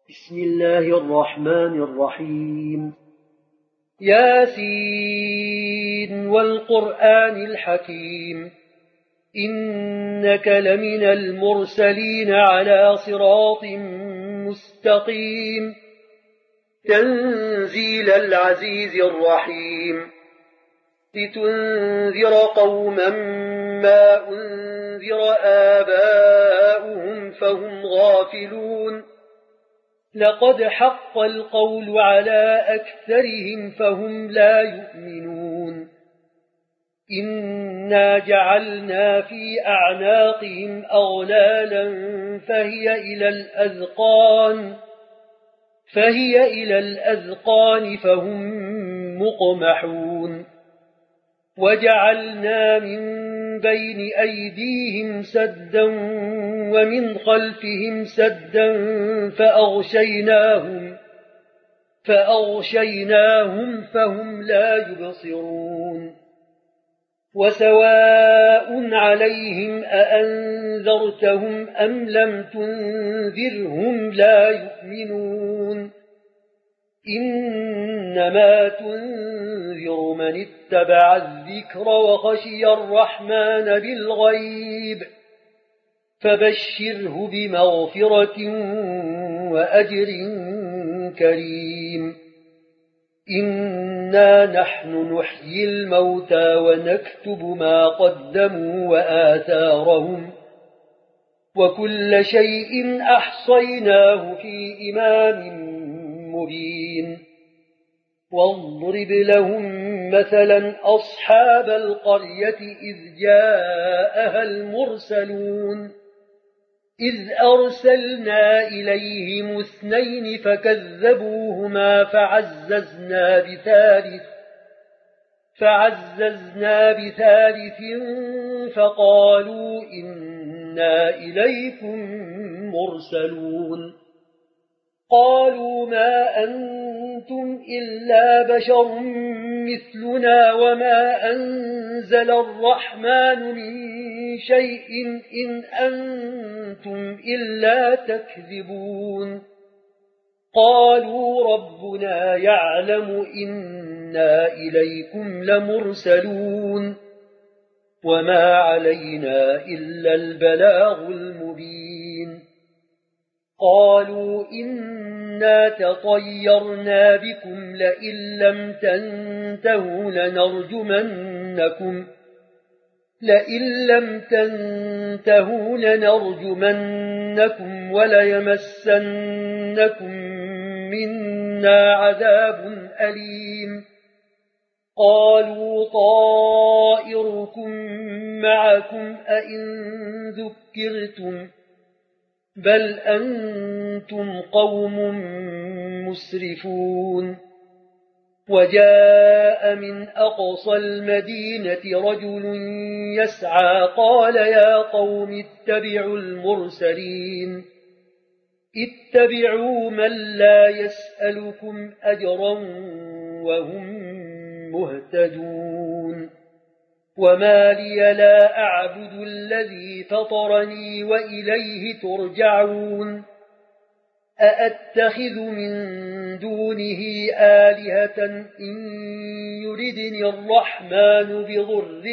بسم الله الرحمن الرحيم ياسين والقرآن الحكيم إنك لمن المرسلين على صراط مستقيم تنزيل العزيز الرحيم لتنذر قوما ما أنذر آباؤهم فهم غافلون لقد حق القول على أكثرهم فهم لا يؤمنون إنا جعلنا في أعناقهم أغلالا فهي إلى الأذقان فهم مقمحون وجعلنا من بين أيديهم سدا ومن خلفهم سدا فأغشيناهم فهم لا يبصرون وسواء عليهم أأنذرتهم أم لم تنذرهم لا يؤمنون إنما تنذر من اتبع الذكر وخشي الرحمن بالغيب فبشره بمغفرة وأجر كريم إنا نحن نحيي الموتى ونكتب ما قدموا وآثارهم وكل شيء أحصيناه في إمام مبين واضرب لهم مثلا أصحاب القرية إذ جاءها المرسلون إذ أرسلنا إليهم 2 فكذبوهما فعززنا بثالث فقالوا إنا إليكم مرسلون قالوا ما أنتم إلا بشر مثلنا وما أنزل الرحمن من شيء إن أنتم إلا تكذبون قالوا ربنا يعلم إنا إليكم لمرسلون وما علينا إلا البلاغ المبين قالوا إنا تطيرنا بكم لئن لم تنتهوا لنرجمنكم وليمسنكم منا عذاب أليم قالوا طائركم معكم أئن ذكرتم بل أنتم قوم مسرفون وجاء من أقصى المدينة رجل يسعى قال يا قوم اتبعوا المرسلين اتبعوا من لا يسألكم أجرا وهم مهتدون وما لي لا أعبد الذي فطرني وإليه ترجعون أأتخذ من دونه آلهة إن يردني الرحمن بضر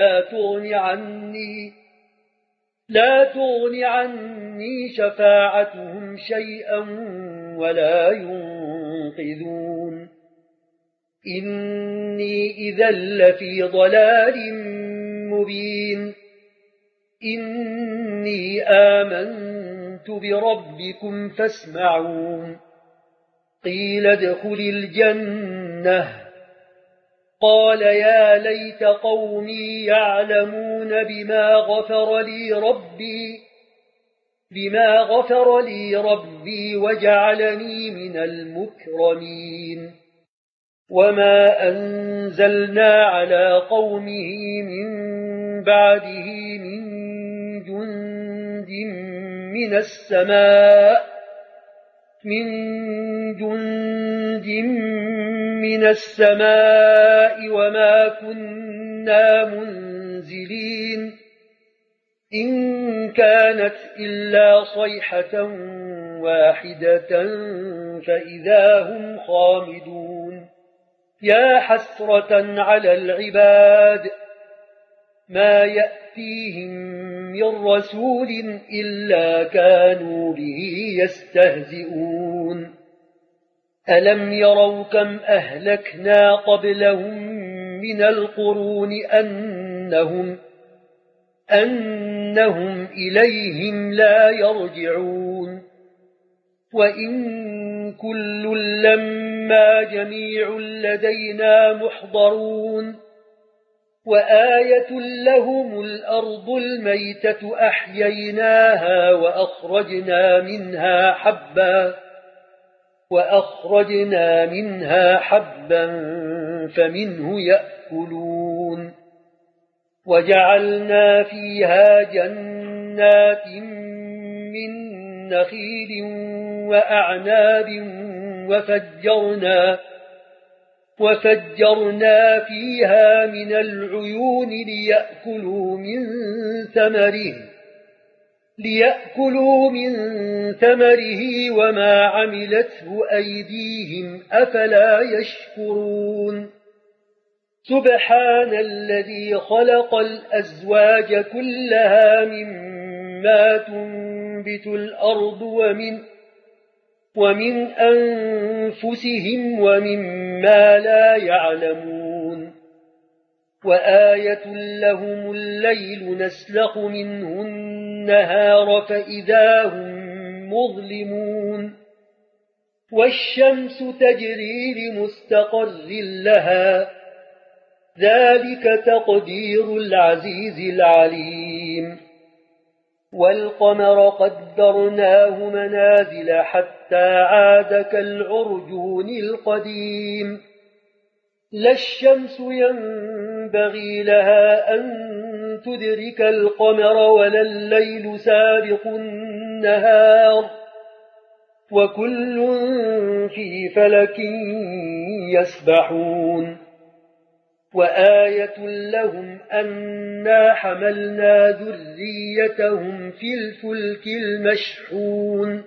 لا تغن عني شفاعتهم شيئا ولا ينقذون إني إذا لفي ضلال مبين إني آمنت بربكم فاسمعون قيل ادخل الجنة قال يا ليت قومي يعلمون بما غفر لي ربي وجعلني من المكرمين وما أنزلنا على قومه من بعده من جند من السماء وما كنا منزلين إن كانت إلا صيحة واحدة فإذا هم خامدون يا حسرة على العباد ما يأتيهم من رسول إلا كانوا به يستهزئون ألم يروا كم أهلكنا قبلهم من القرون أنهم إليهم لا يرجعون وإن كل لما جميع لدينا محضرون وآية لهم الأرض الميتة أحييناها وأخرجنا منها حبا فمنه يأكلون وجعلنا فيها جنات من نخيل وأعناب وفجرنا فيها من العيون ليأكلوا من ثمره وما عملته أيديهم أفلا يشكرون سبحان الذي خلق الأزواج كلها مما تنبت الأرض ومن أنفسهم ومما لا يعلمون وآية لهم الليل نسلخ منه النهار فإذا هم مظلمون والشمس تجري لمستقر لها ذلك تقدير العزيز العليم والقمر قدرناه منازل حتى عاد كالعرجون القديم لا الشمس ينبغي لها أن تدرك القمر ولا الليل سابق النهار وكل في فلك يسبحون وآية لهم أنا حملنا ذريتهم في الفلك المشحون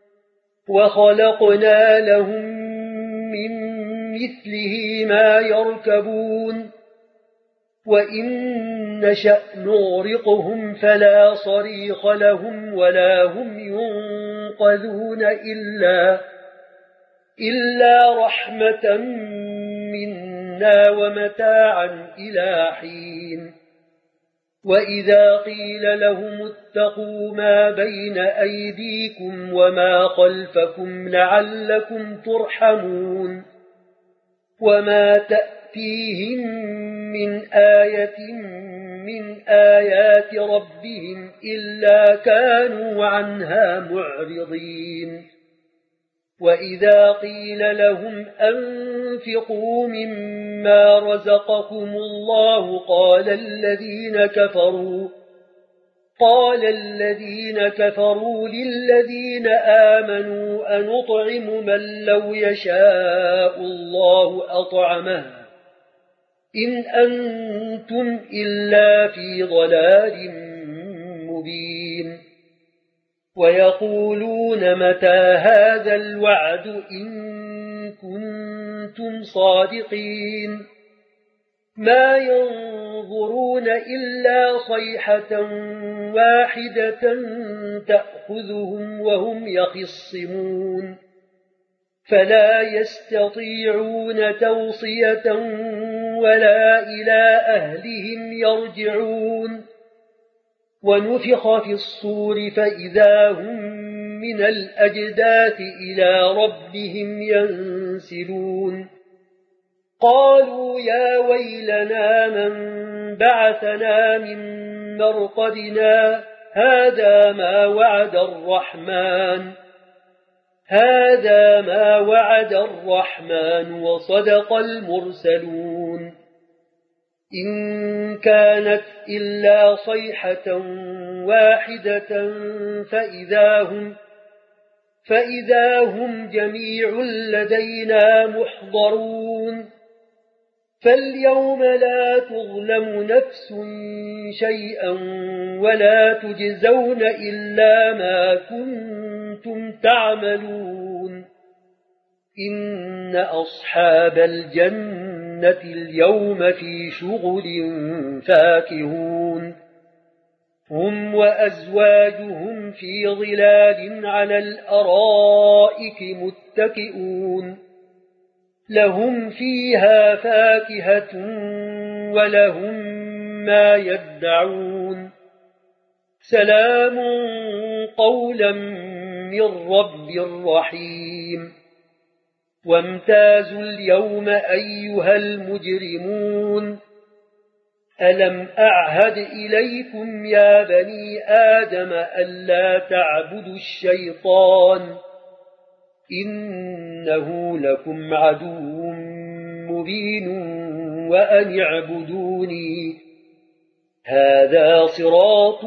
وخلقنا لهم من مثله ما يركبون وإن نشأ نغرقهم فلا صريخ لهم ولا هم ينقذون إلا رحمة منا ومتاعا إلى حين وإذا قيل لهم اتقوا ما بين أيديكم وما خلفكم لعلكم ترحمون وما تأتيهم من آية من آيات ربهم إلا كانوا عنها معرضين وإذا قيل لهم أنفقوا مما رزقكم الله قال الذين كفروا للذين آمنوا أنطعم من لو يشاء الله أطعمه إن أنتم إلا في ضلال مبين ويقولون متى هذا الوعد إن كنتم صادقين ما ينظرون إلا صيحة واحدة تأخذهم وهم يخصمون فلا يستطيعون توصية ولا إلى أهلهم يرجعون ونفخ في الصور فإذا هم من الأجداث إلى ربهم ينسلون قالوا يا ويلنا من بعثنا من مرقدنا هذا ما وعد الرحمن وصدق المرسلون إن كانت إلا صيحة واحدة فإذا هم جميع لدينا محضرون فاليوم لا تظلم نفس شيئا ولا تجزون إلا ما كنتم تعملون إن أصحاب الجنة اليوم في شغل فاكهون هم وأزواجهم في ظلال على الأرائك متكئون لهم فيها فاكهة ولهم ما يدعون سلام قولا من رب رحيم وامتازوا اليوم أيها المجرمون ألم أعهد إليكم يا بني آدم ألا تعبدوا الشيطان إنه لكم عدو مبين وأن اعبدوني هذا صراط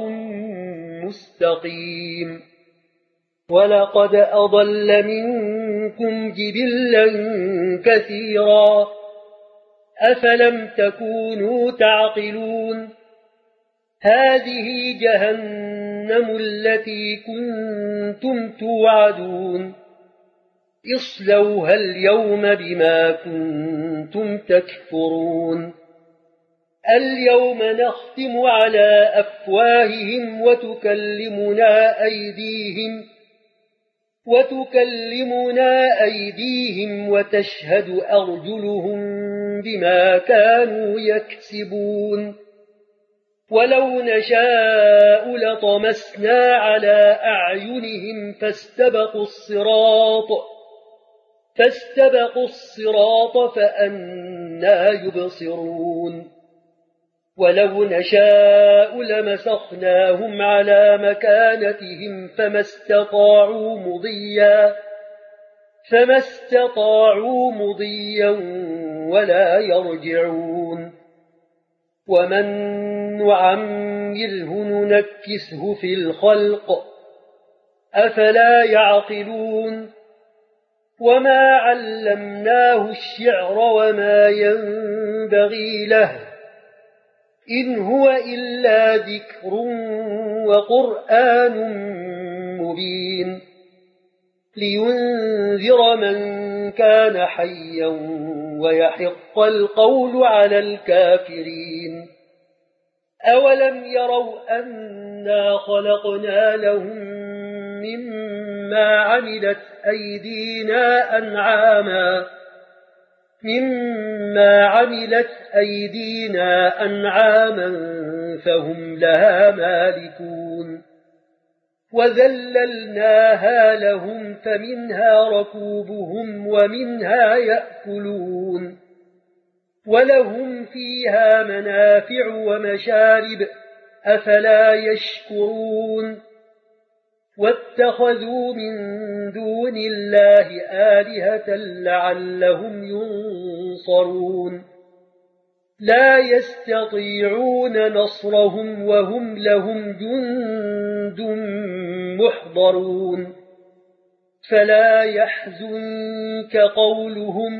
مستقيم ولقد أضل منكم جبلا كثيرا أفلم تكونوا تعقلون هذه جهنم التي كنتم توعدون اصلوها اليوم بما كنتم تكفرون اليوم نختم على أفواههم وتكلمنا أيديهم وتشهد أرجلهم بما كانوا يكسبون ولو نشاء لطمسنا على أعينهم فاستبقوا الصراط فأنى يبصرون ولو نشاء لمسخناهم على مكانتهم فما استطاعوا مضيا ولا يرجعون ومن نعمره ننكسه في الخلق أفلا يعقلون وما علمناه الشعر وما ينبغي له إن هو إلا ذكر وقرآن مبين لينذر من كان حيا ويحق القول على الكافرين أولم يروا أنا خلقنا لهم مما عملت أيدينا أنعاما فهم لها مالكون وذللناها لهم فمنها ركوبهم ومنها يأكلون ولهم فيها منافع ومشارب أفلا يشكرون واتخذوا من دون الله آلهة لعلهم ينصرون لا يستطيعون نصرهم وهم لهم جند محضرون فلا يحزنك قولهم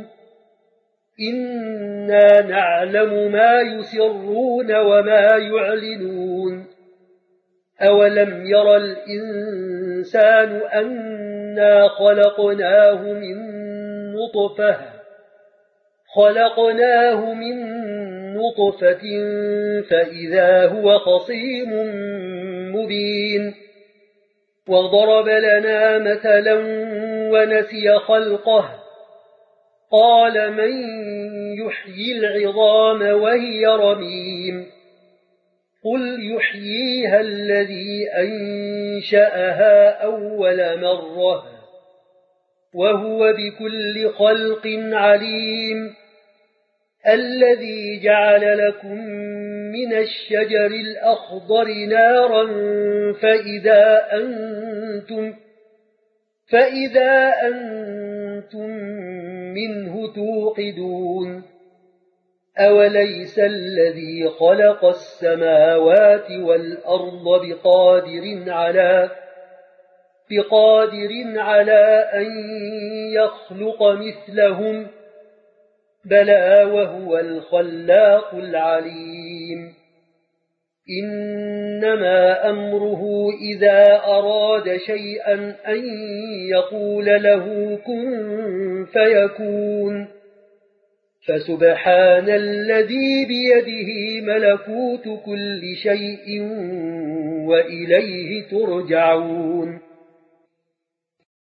إنا نعلم ما يسرون وما يعلنون أولم ير الإنسان أنا خلقناه من نطفة فإذا هو خصيم مبين وضرب لنا مثلا ونسي خلقه قال من يحيي العظام وهي رميم قل يحييها الذي أنشأها أول مرة وهو بكل خلق عليم الذي جعل لكم من الشجر الأخضر نارا فإذا أنتم منه توقدون أوليس الذي خلق السماوات والأرض بقادر على أن يخلق مثلهم بلى وهو الخلاق العليم إنما أمره إذا أراد شيئا أن يقول له كن فيكون فسبحان الذي بيده ملكوت كل شيء وإليه ترجعون